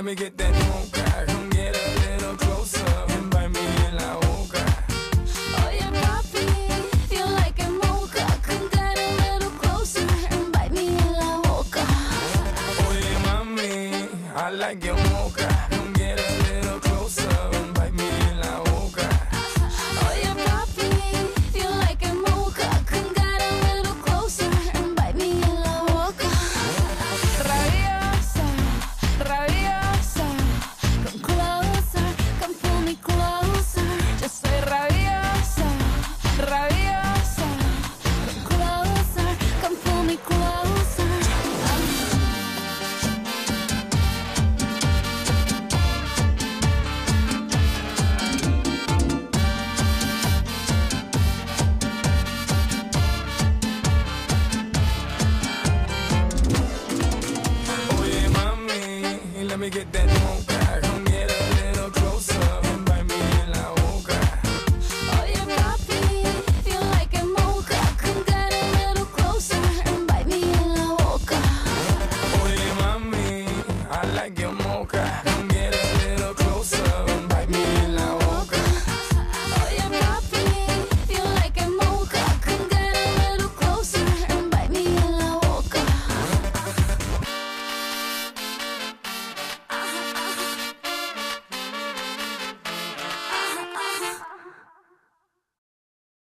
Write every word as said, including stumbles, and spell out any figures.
me get that mocha. Come get a little closer and bite me in la boca. Oye papi, feel like a mocha. Come get a little closer and bite me in la boca. Oye mami, I like your mocha. Come get a little closer and bite me in la boca. Oye papi, feel like a mocha. Come get a little closer and bite me in la boca. Rabiosa, rabiosa, come closer, come pull me closer. Yo soy rabiosa, rabiosa, come closer, come pull me closer. Oye mami, let me get that mocha.